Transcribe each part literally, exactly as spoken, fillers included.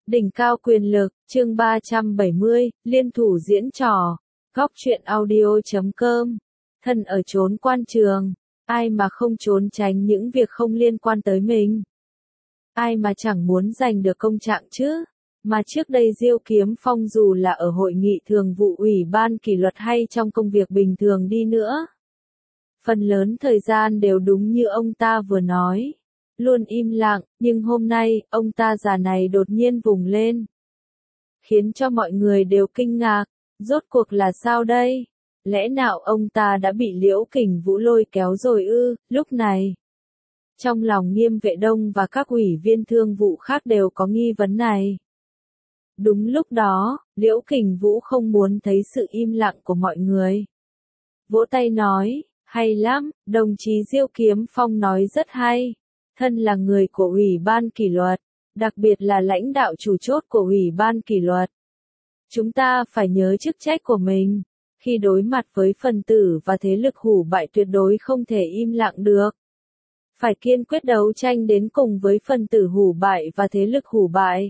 Đỉnh cao quyền lực, chương ba trăm bảy mươi, liên thủ diễn trò. Góc truyện audio chấm com. Thân ở chốn quan trường, ai mà không trốn tránh những việc không liên quan tới mình. Ai mà chẳng muốn giành được công trạng chứ. Mà trước đây Diêu Kiếm Phong dù là ở hội nghị thường vụ ủy ban kỷ luật hay trong công việc bình thường đi nữa, phần lớn thời gian đều đúng như ông ta vừa nói. Luôn im lặng, nhưng hôm nay, ông ta già này đột nhiên vùng lên. Khiến cho mọi người đều kinh ngạc, rốt cuộc là sao đây? Lẽ nào ông ta đã bị Liễu Kình Vũ lôi kéo rồi ư? Lúc này, trong lòng Nghiêm Vệ Đông và các ủy viên thương vụ khác đều có nghi vấn này. Đúng lúc đó, Liễu Kình Vũ không muốn thấy sự im lặng của mọi người. Vỗ tay nói, hay lắm, đồng chí Diêu Kiếm Phong nói rất hay. Thân là người của Ủy ban kỷ luật, đặc biệt là lãnh đạo chủ chốt của Ủy ban kỷ luật. Chúng ta phải nhớ chức trách của mình. Khi đối mặt với phần tử và thế lực hủ bại tuyệt đối không thể im lặng được. Phải kiên quyết đấu tranh đến cùng với phần tử hủ bại và thế lực hủ bại.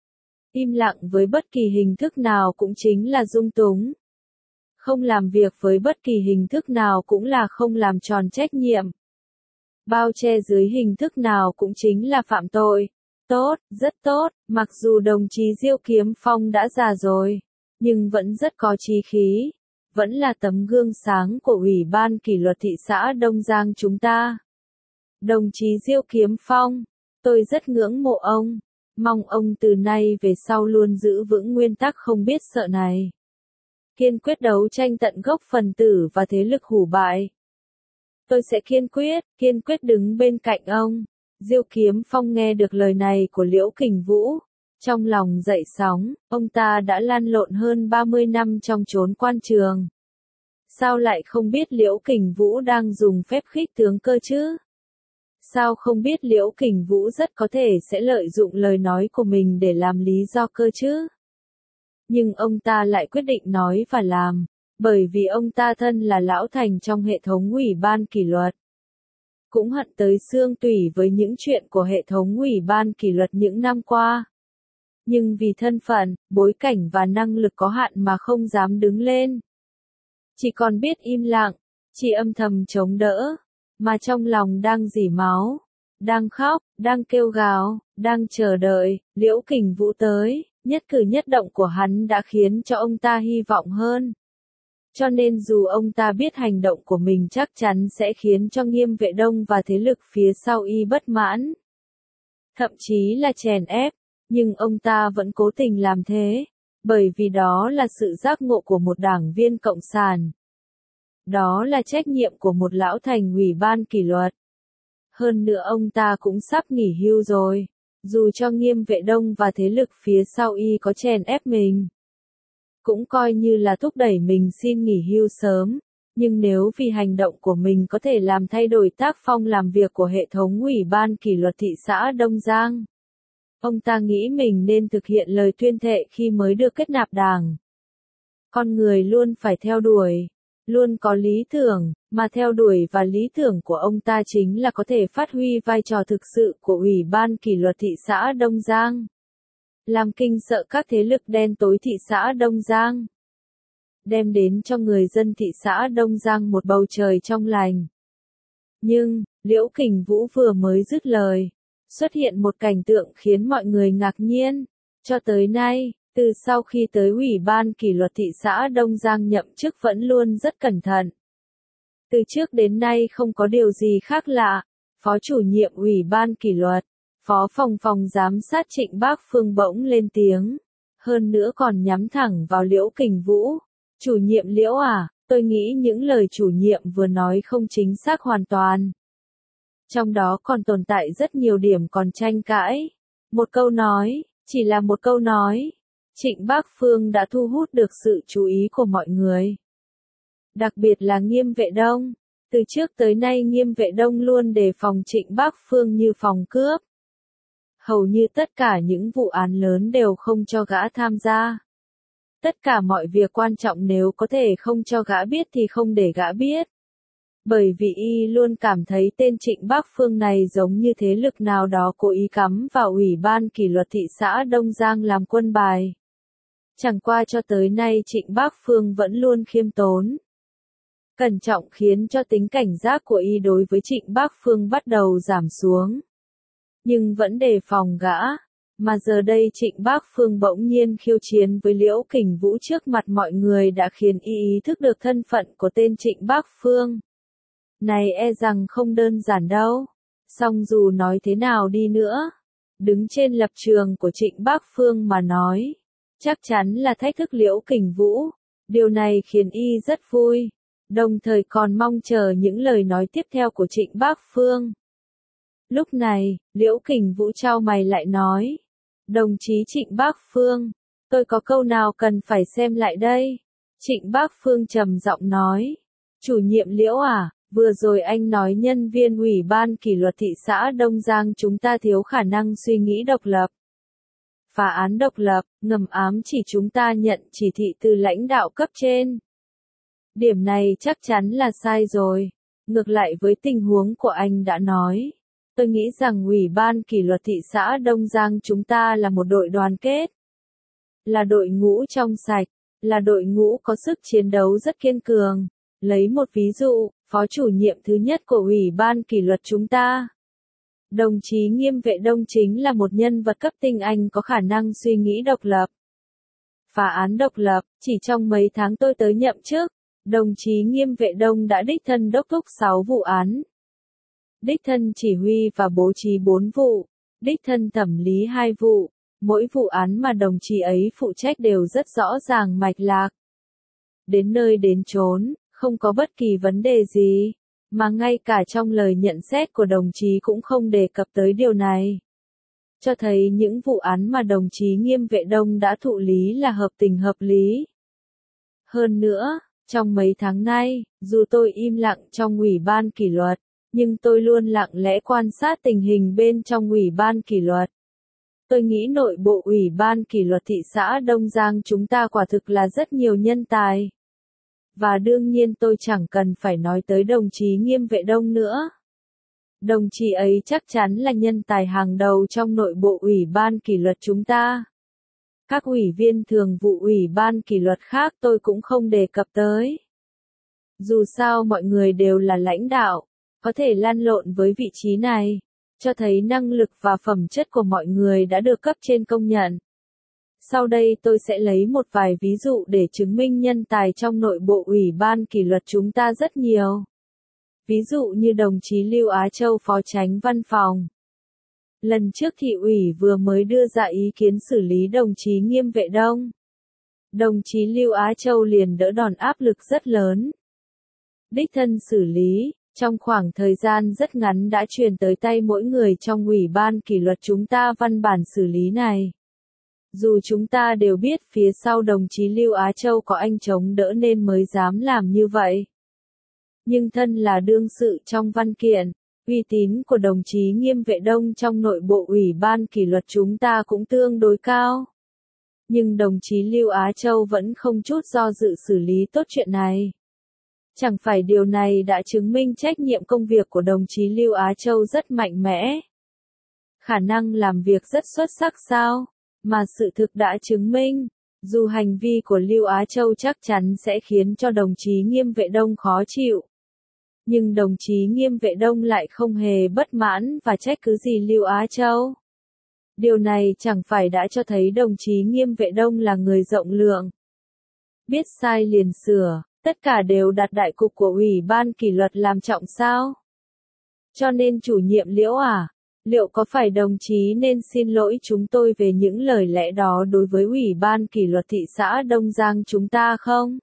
Im lặng với bất kỳ hình thức nào cũng chính là dung túng. Không làm việc với bất kỳ hình thức nào cũng là không làm tròn trách nhiệm. Bao che dưới hình thức nào cũng chính là phạm tội. Tốt, rất tốt, mặc dù đồng chí Diêu Kiếm Phong đã già rồi, nhưng vẫn rất có chí khí, vẫn là tấm gương sáng của Ủy ban kỷ luật thị xã Đông Giang chúng ta. Đồng chí Diêu Kiếm Phong, tôi rất ngưỡng mộ ông, mong ông từ nay về sau luôn giữ vững nguyên tắc không biết sợ này. Kiên quyết đấu tranh tận gốc phần tử và thế lực hủ bại. Tôi sẽ kiên quyết, kiên quyết đứng bên cạnh ông. Diêu Kiếm Phong nghe được lời này của Liễu Kình Vũ. Trong lòng dậy sóng, ông ta đã lăn lộn hơn ba mươi năm trong chốn quan trường. Sao lại không biết Liễu Kình Vũ đang dùng phép khích tướng cơ chứ? Sao không biết Liễu Kình Vũ rất có thể sẽ lợi dụng lời nói của mình để làm lý do cơ chứ? Nhưng ông ta lại quyết định nói và làm. Bởi vì ông ta thân là lão thành trong hệ thống ủy ban kỷ luật. Cũng hận tới xương tủy với những chuyện của hệ thống ủy ban kỷ luật những năm qua. Nhưng vì thân phận, bối cảnh và năng lực có hạn mà không dám đứng lên. Chỉ còn biết im lặng, chỉ âm thầm chống đỡ, mà trong lòng đang rỉ máu, đang khóc, đang kêu gào, đang chờ đợi, Liễu Kình Vũ tới, nhất cử nhất động của hắn đã khiến cho ông ta hy vọng hơn. Cho nên dù ông ta biết hành động của mình chắc chắn sẽ khiến cho Nghiêm Vệ Đông và thế lực phía sau y bất mãn, thậm chí là chèn ép, nhưng ông ta vẫn cố tình làm thế, bởi vì đó là sự giác ngộ của một đảng viên cộng sản. Đó là trách nhiệm của một lão thành ủy ban kỷ luật. Hơn nữa ông ta cũng sắp nghỉ hưu rồi, dù cho Nghiêm Vệ Đông và thế lực phía sau y có chèn ép mình, cũng coi như là thúc đẩy mình xin nghỉ hưu sớm, nhưng nếu vì hành động của mình có thể làm thay đổi tác phong làm việc của hệ thống ủy ban kỷ luật thị xã Đông Giang, ông ta nghĩ mình nên thực hiện lời tuyên thệ khi mới được kết nạp đảng. Con người luôn phải theo đuổi, luôn có lý tưởng, mà theo đuổi và lý tưởng của ông ta chính là có thể phát huy vai trò thực sự của ủy ban kỷ luật thị xã Đông Giang. Làm kinh sợ các thế lực đen tối thị xã Đông Giang. Đem đến cho người dân thị xã Đông Giang một bầu trời trong lành. Nhưng, Liễu Kình Vũ vừa mới dứt lời, xuất hiện một cảnh tượng khiến mọi người ngạc nhiên. Cho tới nay, từ sau khi tới Ủy ban kỷ luật thị xã Đông Giang nhậm chức vẫn luôn rất cẩn thận. Từ trước đến nay không có điều gì khác lạ, Phó chủ nhiệm Ủy ban kỷ luật, Phó phòng phòng giám sát Trịnh Bác Phương bỗng lên tiếng, hơn nữa còn nhắm thẳng vào Liễu Kình Vũ. Chủ nhiệm Liễu à, tôi nghĩ những lời chủ nhiệm vừa nói không chính xác hoàn toàn. Trong đó còn tồn tại rất nhiều điểm còn tranh cãi. Một câu nói, chỉ là một câu nói, Trịnh Bác Phương đã thu hút được sự chú ý của mọi người. Đặc biệt là Nghiêm Vệ Đông. Từ trước tới nay Nghiêm Vệ Đông luôn đề phòng Trịnh Bác Phương như phòng cướp. Hầu như tất cả những vụ án lớn đều không cho gã tham gia. Tất cả mọi việc quan trọng nếu có thể không cho gã biết thì không để gã biết. Bởi vì y luôn cảm thấy tên Trịnh Bác Phương này giống như thế lực nào đó cố ý cắm vào Ủy ban kỷ luật thị xã Đông Giang làm quân bài. Chẳng qua cho tới nay Trịnh Bác Phương vẫn luôn khiêm tốn, cẩn trọng khiến cho tính cảnh giác của y đối với Trịnh Bác Phương bắt đầu giảm xuống. Nhưng vẫn đề phòng gã, mà giờ đây Trịnh Bác Phương bỗng nhiên khiêu chiến với Liễu Kình Vũ trước mặt mọi người đã khiến y ý thức được thân phận của tên Trịnh Bác Phương. Này e rằng không đơn giản đâu. Song dù nói thế nào đi nữa, đứng trên lập trường của Trịnh Bác Phương mà nói, chắc chắn là thách thức Liễu Kình Vũ. Điều này khiến y rất vui, đồng thời còn mong chờ những lời nói tiếp theo của Trịnh Bác Phương. Lúc này, Liễu Kình Vũ chau mày lại nói, đồng chí Trịnh Bác Phương, tôi có câu nào cần phải xem lại đây? Trịnh Bác Phương trầm giọng nói, chủ nhiệm Liễu à, vừa rồi anh nói nhân viên Ủy ban kỷ luật thị xã Đông Giang chúng ta thiếu khả năng suy nghĩ độc lập. Phá án độc lập, ngầm ám chỉ chúng ta nhận chỉ thị từ lãnh đạo cấp trên. Điểm này chắc chắn là sai rồi. Ngược lại với tình huống của anh đã nói, tôi nghĩ rằng Ủy ban kỷ luật thị xã Đông Giang chúng ta là một đội đoàn kết. Là đội ngũ trong sạch, là đội ngũ có sức chiến đấu rất kiên cường. Lấy một ví dụ, phó chủ nhiệm thứ nhất của Ủy ban kỷ luật chúng ta, đồng chí Nghiêm Vệ Đông chính là một nhân vật cấp tinh anh có khả năng suy nghĩ độc lập. Phá án độc lập, chỉ trong mấy tháng tôi tới nhậm chức, đồng chí Nghiêm Vệ Đông đã đích thân đốc thúc sáu vụ án. Đích thân chỉ huy và bố trí bốn vụ, đích thân thẩm lý hai vụ, mỗi vụ án mà đồng chí ấy phụ trách đều rất rõ ràng mạch lạc. Đến nơi đến chốn, không có bất kỳ vấn đề gì, mà ngay cả trong lời nhận xét của đồng chí cũng không đề cập tới điều này. Cho thấy những vụ án mà đồng chí Nghiêm Vệ Đông đã thụ lý là hợp tình hợp lý. Hơn nữa, trong mấy tháng nay, dù tôi im lặng trong Ủy ban kỷ luật, nhưng tôi luôn lặng lẽ quan sát tình hình bên trong Ủy ban kỷ luật. Tôi nghĩ nội bộ Ủy ban kỷ luật thị xã Đông Giang chúng ta quả thực là rất nhiều nhân tài. Và đương nhiên tôi chẳng cần phải nói tới đồng chí Nghiêm Vệ Đông nữa. Đồng chí ấy chắc chắn là nhân tài hàng đầu trong nội bộ Ủy ban kỷ luật chúng ta. Các ủy viên thường vụ Ủy ban kỷ luật khác tôi cũng không đề cập tới. Dù sao mọi người đều là lãnh đạo, có thể lăn lộn với vị trí này, cho thấy năng lực và phẩm chất của mọi người đã được cấp trên công nhận. Sau đây tôi sẽ lấy một vài ví dụ để chứng minh nhân tài trong nội bộ Ủy ban kỷ luật chúng ta rất nhiều. Ví dụ như đồng chí Lưu Á Châu Phó Chánh Văn phòng. Lần trước thị ủy vừa mới đưa ra ý kiến xử lý đồng chí Nghiêm Vệ Đông. Đồng chí Lưu Á Châu liền đỡ đòn áp lực rất lớn. Đích thân xử lý, trong khoảng thời gian rất ngắn đã truyền tới tay mỗi người trong Ủy ban kỷ luật chúng ta văn bản xử lý này. Dù chúng ta đều biết phía sau đồng chí Lưu Á Châu có anh chống đỡ nên mới dám làm như vậy. Nhưng thân là đương sự trong văn kiện, uy tín của đồng chí Nghiêm Vệ Đông trong nội bộ Ủy ban kỷ luật chúng ta cũng tương đối cao. Nhưng đồng chí Lưu Á Châu vẫn không chút do dự xử lý tốt chuyện này. Chẳng phải điều này đã chứng minh trách nhiệm công việc của đồng chí Lưu Á Châu rất mạnh mẽ. Khả năng làm việc rất xuất sắc sao? Mà sự thực đã chứng minh, dù hành vi của Lưu Á Châu chắc chắn sẽ khiến cho đồng chí Nghiêm Vệ Đông khó chịu. Nhưng đồng chí Nghiêm Vệ Đông lại không hề bất mãn và trách cứ gì Lưu Á Châu. Điều này chẳng phải đã cho thấy đồng chí Nghiêm Vệ Đông là người rộng lượng. Biết sai liền sửa, tất cả đều đặt đại cục của Ủy ban kỷ luật làm trọng sao? Cho nên chủ nhiệm Liễu à, liệu có phải đồng chí nên xin lỗi chúng tôi về những lời lẽ đó đối với Ủy ban kỷ luật thị xã Đông Giang chúng ta không?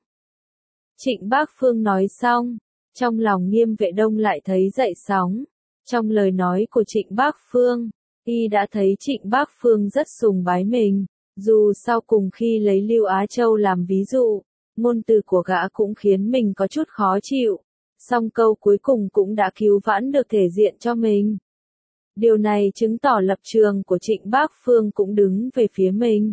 Trịnh Bác Phương nói xong, trong lòng Nghiêm Vệ Đông lại thấy dậy sóng. Trong lời nói của Trịnh Bác Phương, y đã thấy Trịnh Bác Phương rất sùng bái mình, dù sau cùng khi lấy Lưu Á Châu làm ví dụ, ngôn từ của gã cũng khiến mình có chút khó chịu, song câu cuối cùng cũng đã cứu vãn được thể diện cho mình. Điều này chứng tỏ lập trường của Trịnh Bác Phương cũng đứng về phía mình.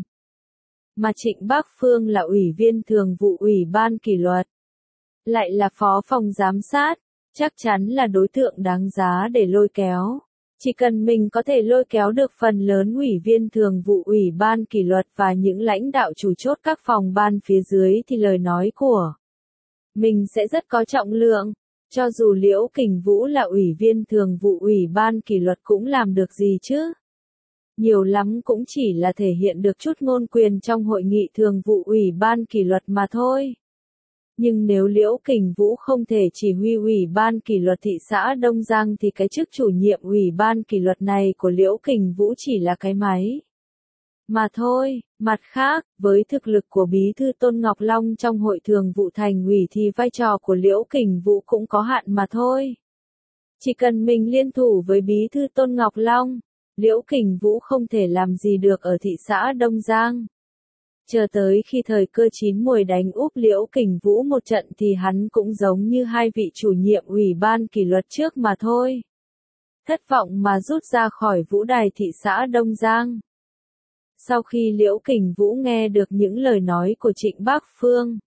Mà Trịnh Bác Phương là ủy viên thường vụ Ủy ban kỷ luật, lại là phó phòng giám sát, chắc chắn là đối tượng đáng giá để lôi kéo. Chỉ cần mình có thể lôi kéo được phần lớn ủy viên thường vụ ủy ban kỷ luật và những lãnh đạo chủ chốt các phòng ban phía dưới thì lời nói của mình sẽ rất có trọng lượng. Cho dù Liễu Kình Vũ là ủy viên thường vụ ủy ban kỷ luật cũng làm được gì chứ? Nhiều lắm cũng chỉ là thể hiện được chút ngôn quyền trong hội nghị thường vụ ủy ban kỷ luật mà thôi. Nhưng nếu Liễu Kình Vũ không thể chỉ huy ủy ban kỷ luật thị xã Đông Giang thì cái chức chủ nhiệm ủy ban kỷ luật này của Liễu Kình Vũ chỉ là cái máy mà thôi. Mặt khác, với thực lực của bí thư Tôn Ngọc Long trong hội thường vụ thành ủy thì vai trò của Liễu Kình Vũ cũng có hạn mà thôi. Chỉ cần mình liên thủ với bí thư Tôn Ngọc Long, Liễu Kình Vũ không thể làm gì được ở thị xã Đông Giang. Chờ tới khi thời cơ chín muồi đánh úp Liễu Kình Vũ một trận thì hắn cũng giống như hai vị chủ nhiệm ủy ban kỷ luật trước mà thôi. Thất vọng mà rút ra khỏi vũ đài thị xã Đông Giang. Sau khi Liễu Kình Vũ nghe được những lời nói của Trịnh Bác Phương,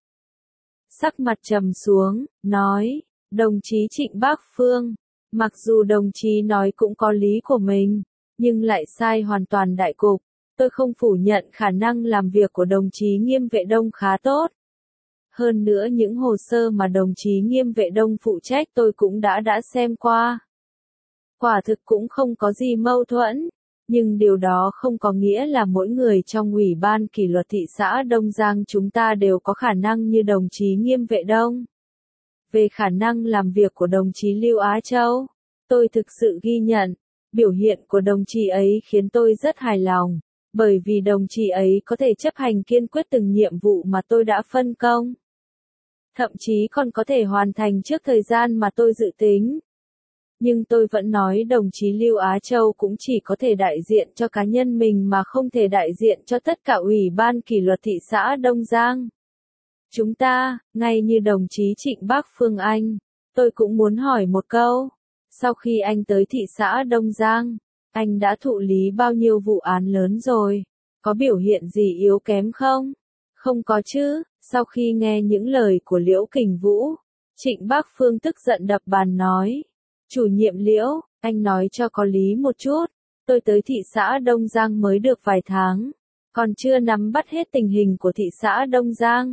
sắc mặt trầm xuống, nói, đồng chí Trịnh Bác Phương, mặc dù đồng chí nói cũng có lý của mình, nhưng lại sai hoàn toàn đại cục. Tôi không phủ nhận khả năng làm việc của đồng chí Nghiêm Vệ Đông khá tốt. Hơn nữa những hồ sơ mà đồng chí Nghiêm Vệ Đông phụ trách tôi cũng đã đã xem qua. Quả thực cũng không có gì mâu thuẫn, nhưng điều đó không có nghĩa là mỗi người trong ủy ban kỷ luật thị xã Đông Giang chúng ta đều có khả năng như đồng chí Nghiêm Vệ Đông. Về khả năng làm việc của đồng chí Lưu Á Châu, tôi thực sự ghi nhận, biểu hiện của đồng chí ấy khiến tôi rất hài lòng. Bởi vì đồng chí ấy có thể chấp hành kiên quyết từng nhiệm vụ mà tôi đã phân công. Thậm chí còn có thể hoàn thành trước thời gian mà tôi dự tính. Nhưng tôi vẫn nói đồng chí Lưu Á Châu cũng chỉ có thể đại diện cho cá nhân mình mà không thể đại diện cho tất cả ủy ban kỷ luật thị xã Đông Giang. Chúng ta, ngay như đồng chí Trịnh Bác Phương Anh, tôi cũng muốn hỏi một câu. Sau khi anh tới thị xã Đông Giang, anh đã thụ lý bao nhiêu vụ án lớn rồi? Có biểu hiện gì yếu kém không? Không có chứ. Sau khi nghe những lời của Liễu Kình Vũ, Trịnh Bác Phương tức giận đập bàn nói. Chủ nhiệm Liễu, anh nói cho có lý một chút. Tôi tới thị xã Đông Giang mới được vài tháng, còn chưa nắm bắt hết tình hình của thị xã Đông Giang.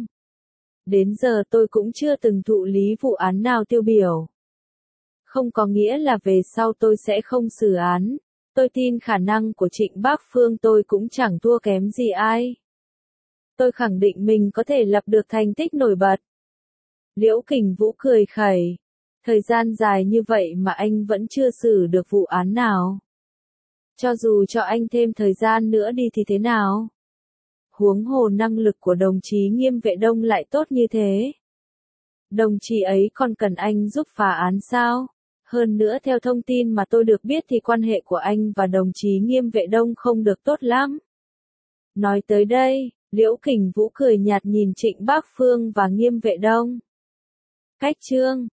Đến giờ tôi cũng chưa từng thụ lý vụ án nào tiêu biểu. Không có nghĩa là về sau tôi sẽ không xử án. Tôi tin khả năng của Trịnh Bác Phương tôi cũng chẳng thua kém gì ai. Tôi khẳng định mình có thể lập được thành tích nổi bật. Liễu Kình Vũ cười khẩy. Thời gian dài như vậy mà anh vẫn chưa xử được vụ án nào. Cho dù cho anh thêm thời gian nữa đi thì thế nào? Huống hồ năng lực của đồng chí Nghiêm Vệ Đông lại tốt như thế. Đồng chí ấy còn cần anh giúp phá án sao? Hơn nữa theo thông tin mà tôi được biết thì quan hệ của anh và đồng chí Nghiêm Vệ Đông không được tốt lắm. Nói tới đây, Liễu Kình Vũ cười nhạt nhìn Trịnh Bác Phương và Nghiêm Vệ Đông. Cách chương